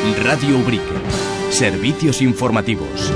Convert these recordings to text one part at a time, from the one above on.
Radio Ubrique. Servicios informativos.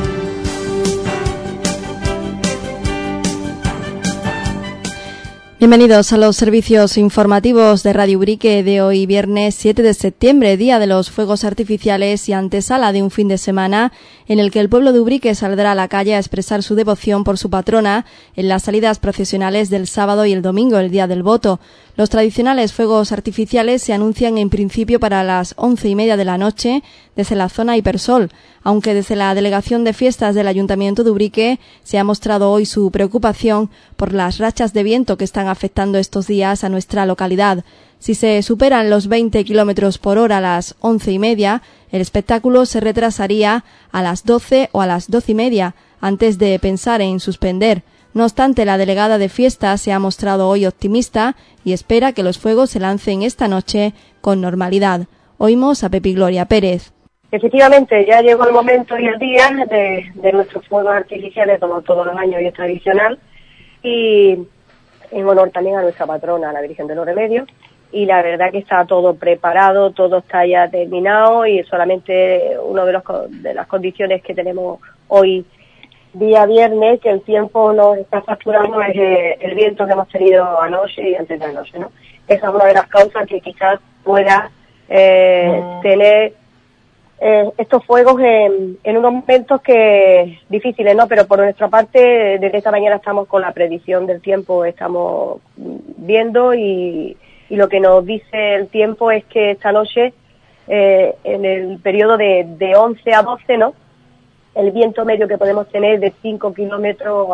Bienvenidos a los servicios informativos de Radio Ubrique de hoy, viernes 7 de septiembre, día de los fuegos artificiales y antesala de un fin de semana en el que el pueblo de Ubrique saldrá a la calle a expresar su devoción por su patrona en las salidas procesionales del sábado y el domingo, el día del voto. Los tradicionales fuegos artificiales se anuncian en principio para las 11:30 de la noche desde la zona Hipersol, aunque desde la Delegación de Fiestas del Ayuntamiento de Ubrique se ha mostrado hoy su preocupación por las rachas de viento que están afectando estos días a nuestra localidad. Si se superan los 20 km por hora a las 11:30, el espectáculo se retrasaría a las 12 o a las 12:30, antes de pensar en suspender. No obstante, la delegada de fiestas se ha mostrado hoy optimista y espera que los fuegos se lancen esta noche con normalidad. Oímos a Pepi Gloria Pérez. Efectivamente, ya llegó el momento y el día de nuestros fuegos artificiales, como todos los años y es tradicional, y en honor también a nuestra patrona, la Virgen de los Remedios, y la verdad que está todo preparado, todo está ya terminado y solamente una de las condiciones que tenemos hoy, día viernes, que el tiempo nos está facturando es el viento que hemos tenido anoche y antes de anoche, ¿no? Esa es una de las causas que quizás pueda tener estos fuegos en unos momentos que difíciles, ¿no? Pero por nuestra parte, desde esta mañana estamos con la predicción del tiempo, estamos viendo y lo que nos dice el tiempo es que esta noche, en el periodo de 11 a 12, ¿no?, el viento medio que podemos tener de 5 kilómetros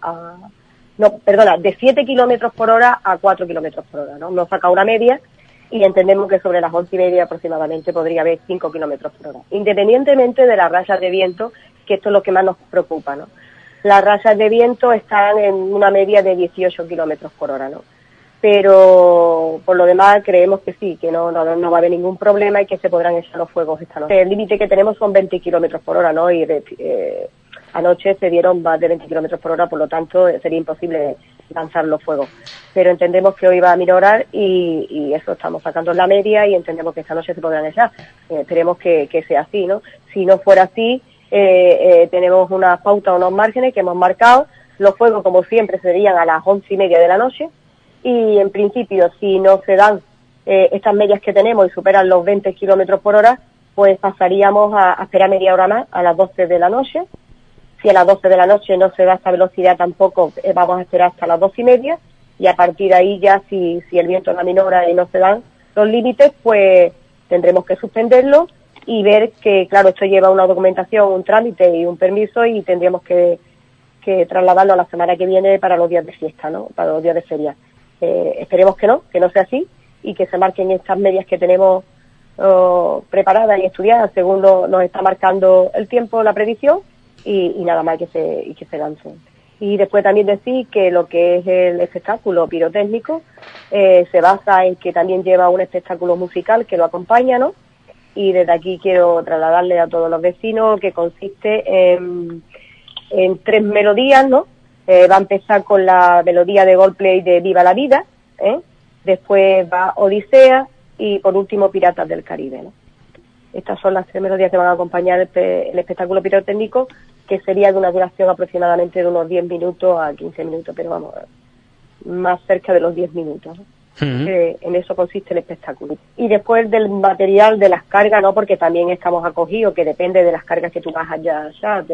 de 7 kilómetros por hora a 4 kilómetros por hora, ¿no? Nos saca una media y entendemos que sobre las 11:30 aproximadamente podría haber 5 kilómetros por hora. Independientemente de las rachas de viento, que esto es lo que más nos preocupa, ¿no? Las rachas de viento están en una media de 18 kilómetros por hora, ¿no? Pero por lo demás creemos que sí, que no va a haber ningún problema y que se podrán echar los fuegos esta noche. El límite que tenemos son 20 kilómetros por hora, ¿no? Y anoche se dieron más de 20 kilómetros por hora, por lo tanto sería imposible lanzar los fuegos. Pero entendemos que hoy va a minorar y eso estamos sacando en la media y entendemos que esta noche se podrán echar. Esperemos que sea así, ¿no? Si no fuera así, tenemos unas pautas, unos márgenes que hemos marcado. Los fuegos, como siempre, serían a las 11:30 de la noche. Y en principio, si no se dan estas medias que tenemos y superan los 20 kilómetros por hora, pues pasaríamos a esperar media hora más a las 12 de la noche. Si a las 12 de la noche no se da esta velocidad tampoco, vamos a esperar hasta las 12:30 y a partir de ahí ya si el viento no aminora y no se dan los límites, pues tendremos que suspenderlo y ver que, claro, esto lleva una documentación, un trámite y un permiso y tendríamos que trasladarlo a la semana que viene para los días de fiesta, ¿no? Para los días de feria. Esperemos que no sea así y que se marquen estas medias que tenemos preparadas y estudiadas según nos está marcando el tiempo, la predicción y nada más que se lancen. Y después también decir que lo que es el espectáculo pirotécnico se basa en que también lleva un espectáculo musical que lo acompaña, ¿no? Y desde aquí quiero trasladarle a todos los vecinos que consiste en 3 melodías, ¿no? Va a empezar con la melodía de Goldplay de Viva la Vida, después va Odisea y por último Piratas del Caribe, ¿no? Estas son las 3 melodías que van a acompañar el espectáculo pirotécnico, que sería de una duración aproximadamente de unos 10 minutos a 15 minutos, pero vamos, más cerca de los 10 minutos, ¿no? En eso consiste el espectáculo. Y después del material de las cargas, ¿no? Porque también estamos acogidos, que depende de las cargas que tú vas ya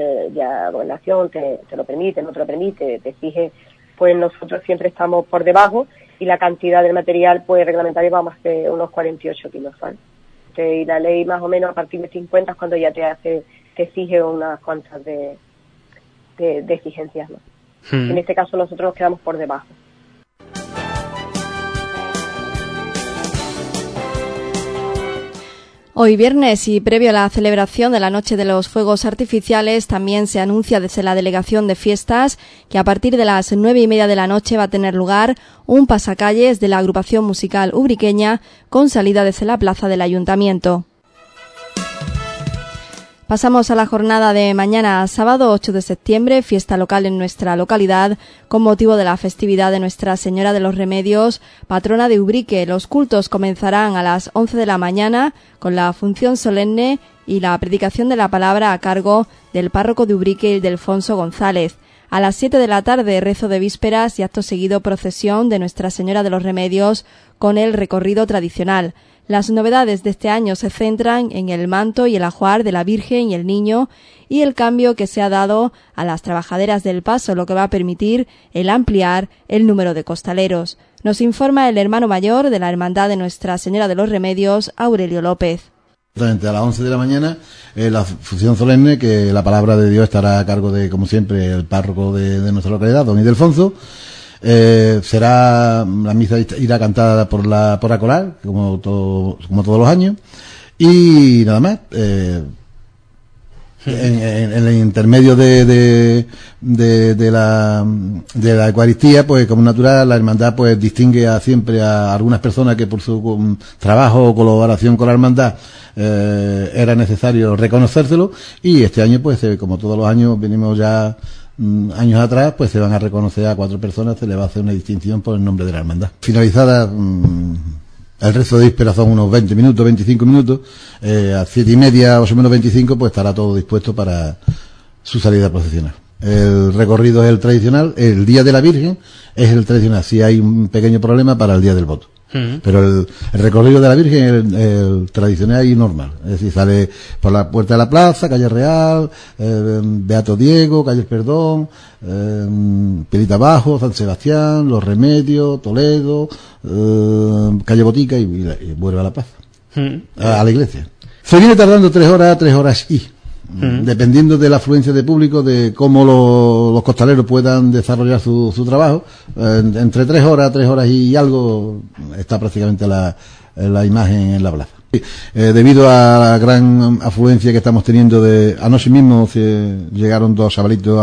la gobernación te lo permite, no te lo permite, te exige, pues nosotros siempre estamos por debajo y la cantidad del material pues reglamentario vamos a hacer unos 48 kilos, ¿vale? Y la ley más o menos a partir de 50 es cuando ya te exige unas cuantas de exigencias, ¿no? En este caso nosotros nos quedamos por debajo. Hoy viernes y previo a la celebración de la Noche de los Fuegos Artificiales también se anuncia desde la Delegación de Fiestas que a partir de las 9:30 de la noche va a tener lugar un pasacalles de la agrupación musical ubriqueña con salida desde la plaza del Ayuntamiento. Pasamos a la jornada de mañana, sábado 8 de septiembre, fiesta local en nuestra localidad, con motivo de la festividad de Nuestra Señora de los Remedios, patrona de Ubrique. Los cultos comenzarán a las 11 de la mañana con la función solemne y la predicación de la palabra a cargo del párroco de Ubrique, Ildefonso González. A las 7 de la tarde, rezo de vísperas y acto seguido procesión de Nuestra Señora de los Remedios con el recorrido tradicional. Las novedades de este año se centran en el manto y el ajuar de la Virgen y el Niño y el cambio que se ha dado a las trabajaderas del paso, lo que va a permitir el ampliar el número de costaleros. Nos informa el hermano mayor de la Hermandad de Nuestra Señora de los Remedios, Aurelio López. A las 11 de la mañana, la función solemne, que la palabra de Dios estará a cargo de, como siempre, el párroco de nuestra localidad, don Ildefonso. Será la misa irá cantada por la coral como todos los años, y nada más. En el intermedio de la Eucaristía, pues como natural, la hermandad pues distingue siempre a algunas personas que por su trabajo o colaboración con la hermandad era necesario reconocérselo, y este año pues como todos los años venimos ya años atrás, pues se van a reconocer a 4 personas, se le va a hacer una distinción por el nombre de la hermandad. Finalizada el resto de vísperas son unos 20 minutos, 25 minutos, a 7:30, 8 menos 25, pues estará todo dispuesto para su salida procesional. El recorrido es el tradicional, el Día de la Virgen es el tradicional, si hay un pequeño problema para el Día del Voto. Pero el recorrido de la Virgen es el tradicional y normal, es decir, sale por la puerta de la plaza, calle Real, Beato Diego, calle El Perdón, Pelita Bajo, San Sebastián, Los Remedios, Toledo, calle Botica, y vuelve a la plaza, a la iglesia. Se viene tardando 3 horas y dependiendo de la afluencia de público, de cómo los costaleros puedan desarrollar su trabajo, entre 3 horas y algo está prácticamente la imagen en la plaza. Debido a la gran afluencia que estamos teniendo, anoche mismo llegaron 2 chavalitos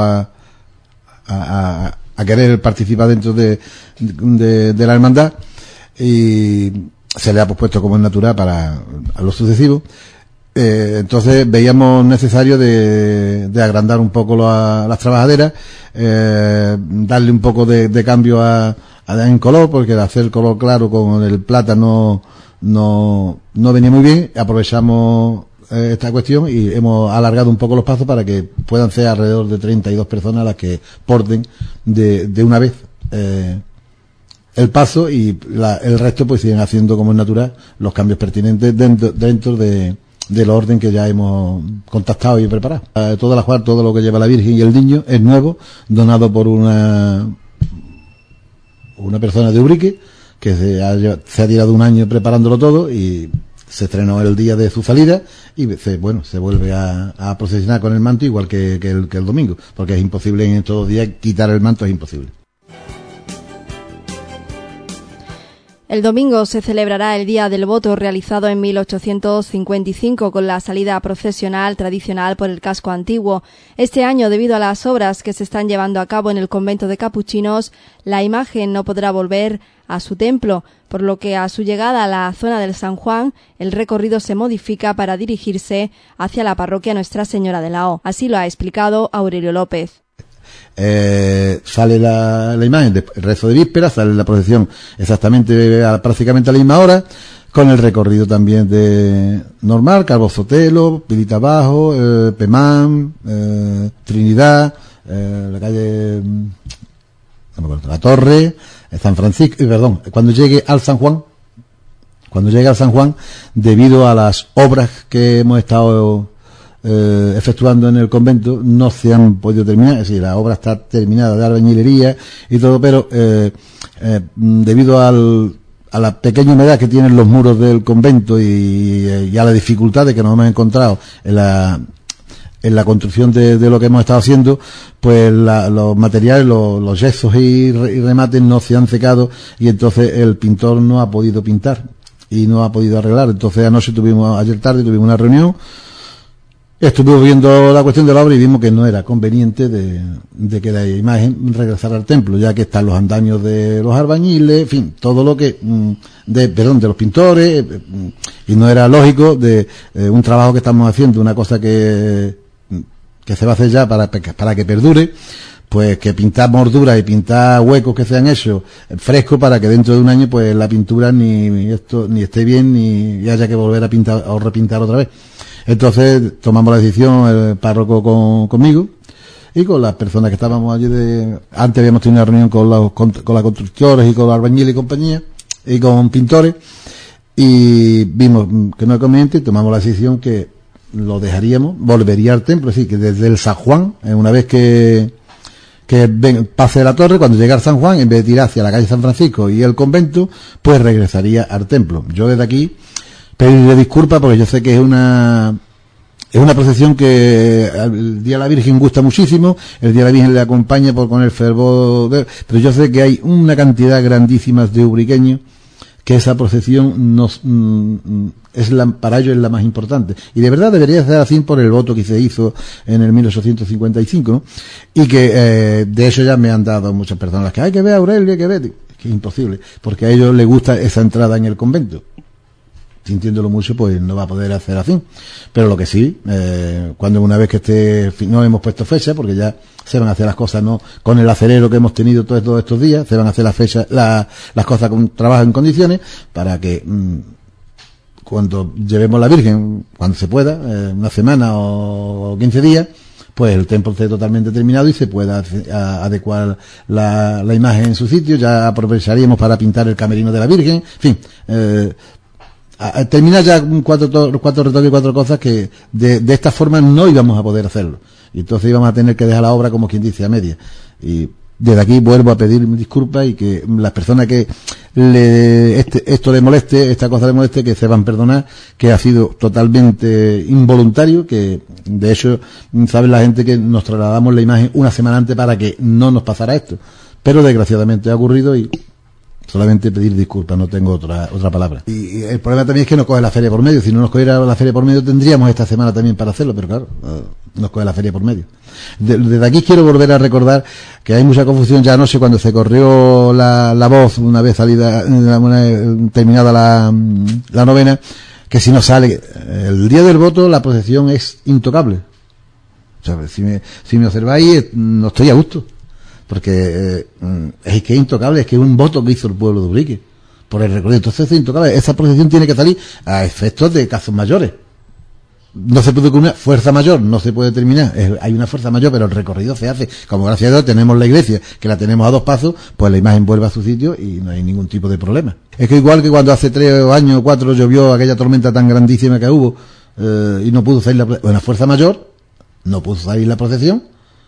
a querer participar dentro de la hermandad, y se le ha puesto como es natural para lo sucesivo. Entonces veíamos necesario de agrandar un poco las trabajaderas, darle un poco de cambio en color, porque de hacer el color claro con el plata no venía muy bien. Aprovechamos esta cuestión y hemos alargado un poco los pasos para que puedan ser alrededor de 32 personas las que porten de una vez el paso, y el resto pues siguen haciendo como es natural los cambios pertinentes dentro del orden que ya hemos contactado y preparado. Todo el ajuar, todo lo que lleva la Virgen y el Niño es nuevo, donado por una persona de Ubrique, que se ha tirado un año preparándolo todo, y se estrenó el día de su salida, y se vuelve a procesionar con el manto igual que el domingo, porque es imposible en estos días quitar el manto, es imposible. El domingo se celebrará el Día del Voto, realizado en 1855 con la salida procesional tradicional por el casco antiguo. Este año, debido a las obras que se están llevando a cabo en el convento de capuchinos, la imagen no podrá volver a su templo, por lo que a su llegada a la zona del San Juan, el recorrido se modifica para dirigirse hacia la parroquia Nuestra Señora de la O. Así lo ha explicado Aurelio López. Sale la imagen del rezo de víspera, sale la procesión exactamente prácticamente a la misma hora, con el recorrido también de normal, Calvo Sotelo, Pilita Bajo, Pemán, Trinidad, la calle La Torre, San Francisco, cuando llegue al San Juan, debido a las obras que hemos estado efectuando en el convento, no se han podido terminar, es decir, la obra está terminada de albañilería y todo, pero debido a la pequeña humedad que tienen los muros del convento y a la dificultad de que nos hemos encontrado en la construcción de lo que hemos estado haciendo, pues los materiales, los yesos y remates no se han secado, y entonces el pintor no ha podido pintar y no ha podido arreglar. Entonces ayer tarde tuvimos una reunión Estuvimos viendo la cuestión de la obra y vimos que no era conveniente de que la imagen regresara al templo, ya que están los andamios de los albañiles, en fin, todo lo que, de los pintores, y no era lógico de un trabajo que estamos haciendo, una cosa que se va a hacer ya para que perdure, pues que pintar morduras y pintar huecos que se han hecho frescos para que dentro de un año pues la pintura ni esté bien ni haya que volver a pintar o repintar otra vez. Entonces tomamos la decisión, el párroco conmigo y con las personas que estábamos allí antes habíamos tenido una reunión con los constructores y con los albañiles y compañía y con pintores, y vimos que no es conveniente y tomamos la decisión que lo dejaríamos, volvería al templo, es decir, que desde el San Juan, una vez que pase la torre, cuando llegue al San Juan, en vez de tirar hacia la calle San Francisco y el convento, pues regresaría al templo. Yo desde aquí pedirle disculpas porque yo sé que es una procesión que el Día de la Virgen gusta muchísimo, el Día de la Virgen le acompaña con el fervor, pero yo sé que hay una cantidad grandísima de ubriqueños que esa procesión para ellos es la más importante. Y de verdad debería ser así por el voto que se hizo en el 1855, ¿no? Y que de hecho ya me han dado muchas personas que hay que ver a Aurelio, hay que ver, que es imposible, porque a ellos les gusta esa entrada en el convento. Sintiéndolo mucho, pues no va a poder hacer así. Pero lo que sí, cuando una vez que no hemos puesto fecha, porque ya se van a hacer las cosas, no con el acelero que hemos tenido todos estos días, se van a hacer las cosas con trabajo en condiciones, para que cuando llevemos la Virgen, cuando se pueda, una semana o 15 días, pues el templo esté totalmente terminado y se pueda adecuar la imagen en su sitio. Ya aprovecharíamos para pintar el camerino de la Virgen, en fin, terminar ya cuatro retoques y 4 cosas que de esta forma no íbamos a poder hacerlo, y entonces íbamos a tener que dejar la obra, como quien dice, a media. Y desde aquí vuelvo a pedir disculpas, y que las personas que esto le moleste, esta cosa le moleste, que se van a perdonar, que ha sido totalmente involuntario, que de hecho sabe la gente que nos trasladamos la imagen una semana antes para que no nos pasara esto, pero desgraciadamente ha ocurrido y solamente pedir disculpas, no tengo otra palabra. Y el problema también es que nos coge la feria por medio. Si no nos cogiera la feria por medio, tendríamos esta semana también para hacerlo, pero claro, nos coge la feria por medio. Desde aquí quiero volver a recordar que hay mucha confusión. Ya anoche, cuando se corrió la voz, una vez terminada la novena, que si no sale el día del voto, la procesión es intocable. O sea, si me observáis, no estoy a gusto. Porque es que es intocable, es que es un voto que hizo el pueblo de Ubrique por el recorrido. Entonces es intocable. Esa procesión tiene que salir a efectos de casos mayores. No se puede con una fuerza mayor, no se puede terminar. Hay una fuerza mayor, pero el recorrido se hace. Como gracias a Dios tenemos la iglesia, que la tenemos a 2 pasos, pues la imagen vuelve a su sitio y no hay ningún tipo de problema. Es que igual que cuando hace 3 años o 4 llovió aquella tormenta tan grandísima que hubo, y no pudo salir una fuerza mayor, no pudo salir la procesión,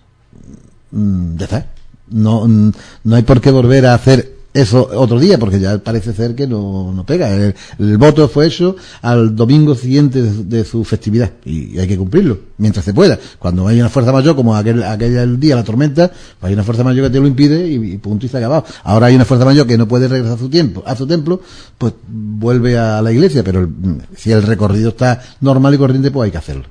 ya está. No hay por qué volver a hacer eso otro día, porque ya parece ser que no pega. El voto fue hecho al domingo siguiente de su festividad, y hay que cumplirlo mientras se pueda. Cuando hay una fuerza mayor, como aquel día la tormenta, pues hay una fuerza mayor que te lo impide y punto, y se ha acabado. Ahora hay una fuerza mayor que no puede regresar a su templo, pues vuelve a la iglesia, pero si el recorrido está normal y corriente, pues hay que hacerlo.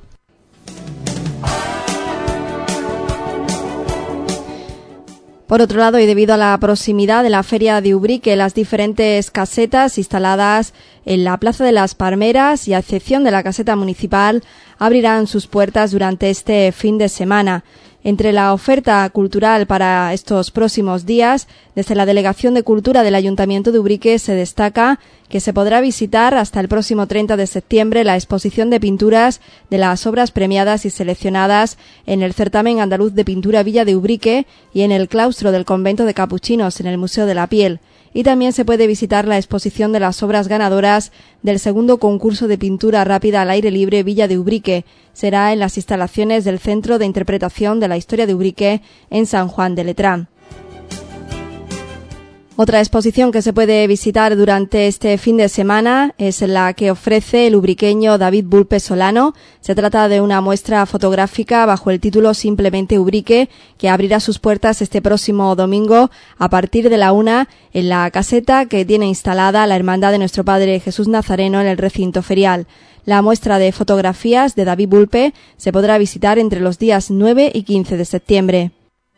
Por otro lado, y debido a la proximidad de la Feria de Ubrique, las diferentes casetas instaladas en la Plaza de las Palmeras, y a excepción de la caseta municipal, abrirán sus puertas durante este fin de semana. Entre la oferta cultural para estos próximos días, desde la Delegación de Cultura del Ayuntamiento de Ubrique se destaca que se podrá visitar hasta el próximo 30 de septiembre la exposición de pinturas de las obras premiadas y seleccionadas en el Certamen Andaluz de Pintura Villa de Ubrique y en el claustro del Convento de Capuchinos en el Museo de la Piel. Y también se puede visitar la exposición de las obras ganadoras del segundo concurso de pintura rápida al aire libre Villa de Ubrique. Será en las instalaciones del Centro de Interpretación de la Historia de Ubrique en San Juan de Letrán. Otra exposición que se puede visitar durante este fin de semana es la que ofrece el ubriqueño David Bulpe Solano. Se trata de una muestra fotográfica bajo el título Simplemente Ubrique, que abrirá sus puertas este próximo domingo a partir de la 1 en la caseta que tiene instalada la Hermandad de Nuestro Padre Jesús Nazareno en el recinto ferial. La muestra de fotografías de David Bulpe se podrá visitar entre los días 9 y 15 de septiembre.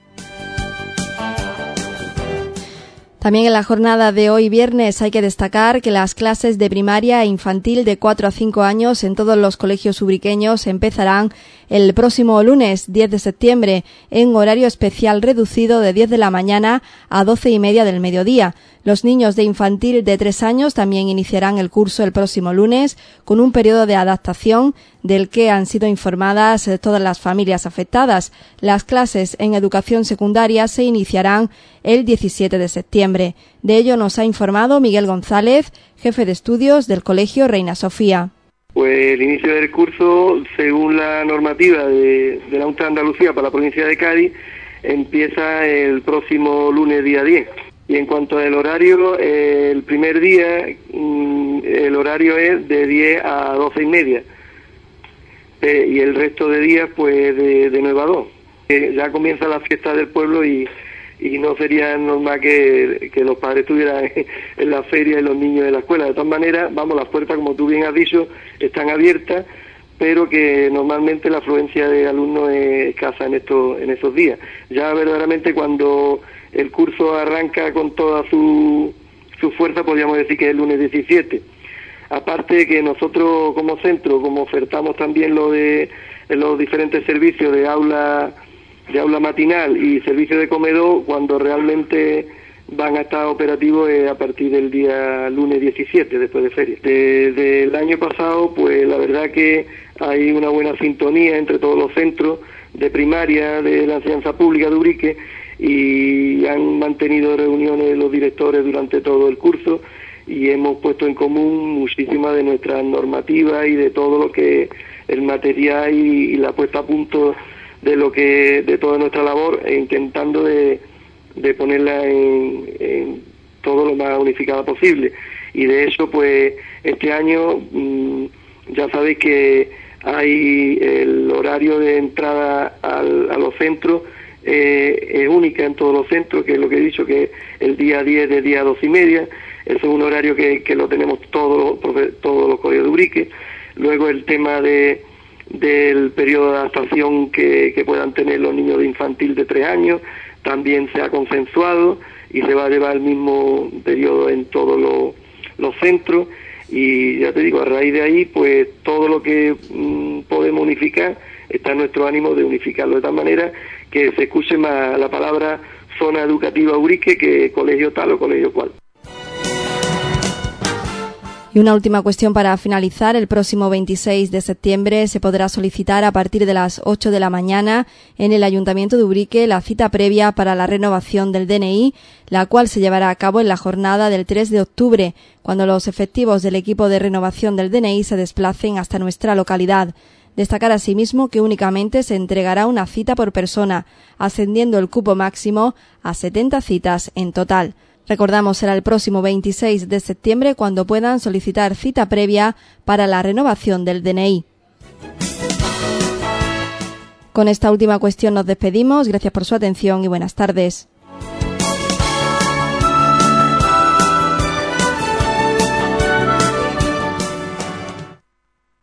También en la jornada de hoy viernes hay que destacar que las clases de primaria e infantil de 4 a 5 años en todos los colegios ubriqueños empezarán el próximo lunes 10 de septiembre en horario especial reducido de 10 de la mañana a 12:30 del mediodía. Los niños de infantil de 3 años también iniciarán el curso el próximo lunes con un periodo de adaptación del que han sido informadas todas las familias afectadas. Las clases en educación secundaria se iniciarán el 17 de septiembre. De ello nos ha informado Miguel González, jefe de estudios del Colegio Reina Sofía. Pues el inicio del curso, según la normativa de la Junta de Andalucía para la provincia de Cádiz, empieza el próximo lunes día 10. Y en cuanto al horario, el primer día, el horario es de 10 a 12:30. Y el resto de días, pues de 9 a 2. Ya comienza la fiesta del pueblo y no sería normal que los padres estuvieran en la feria y los niños en la escuela. De todas maneras, las puertas, como tú bien has dicho, están abiertas, pero que normalmente la afluencia de alumnos es escasa en estos días. Ya verdaderamente cuando el curso arranca con toda su fuerza, podríamos decir que es el lunes 17. Aparte que nosotros como centro, como ofertamos también los diferentes servicios de aula matinal y servicio de comedor, cuando realmente van a estar operativos a partir del día lunes 17, después de feria. Desde el año pasado, pues la verdad que hay una buena sintonía entre todos los centros de primaria de la enseñanza pública de Ubrique y han mantenido reuniones los directores durante todo el curso y hemos puesto en común muchísimas de nuestras normativas y de todo lo que el material y la puesta a punto de toda nuestra labor, intentando de ponerla en todo lo más unificada posible. Y de hecho, pues este año ya sabéis que hay el horario de entrada a los centros es única en todos los centros, que es lo que he dicho, que el día 10 de día 2:30. Eso es un horario que lo tenemos todos los colegios de Ubrique. Luego el tema del periodo de adaptación que puedan tener los niños de infantil de 3 años, también se ha consensuado y se va a llevar el mismo periodo en todos los centros. Y ya te digo, a raíz de ahí, pues todo lo que podemos unificar, está en nuestro ánimo de unificarlo de tal manera que se escuche más la palabra zona educativa Ubrique que colegio tal o colegio cual. Y una última cuestión para finalizar. El próximo 26 de septiembre se podrá solicitar a partir de las 8 de la mañana en el Ayuntamiento de Ubrique la cita previa para la renovación del DNI, la cual se llevará a cabo en la jornada del 3 de octubre, cuando los efectivos del equipo de renovación del DNI se desplacen hasta nuestra localidad. Destacar asimismo que únicamente se entregará una cita por persona, ascendiendo el cupo máximo a 70 citas en total. Recordamos, será el próximo 26 de septiembre cuando puedan solicitar cita previa para la renovación del DNI. Con esta última cuestión nos despedimos. Gracias por su atención y buenas tardes.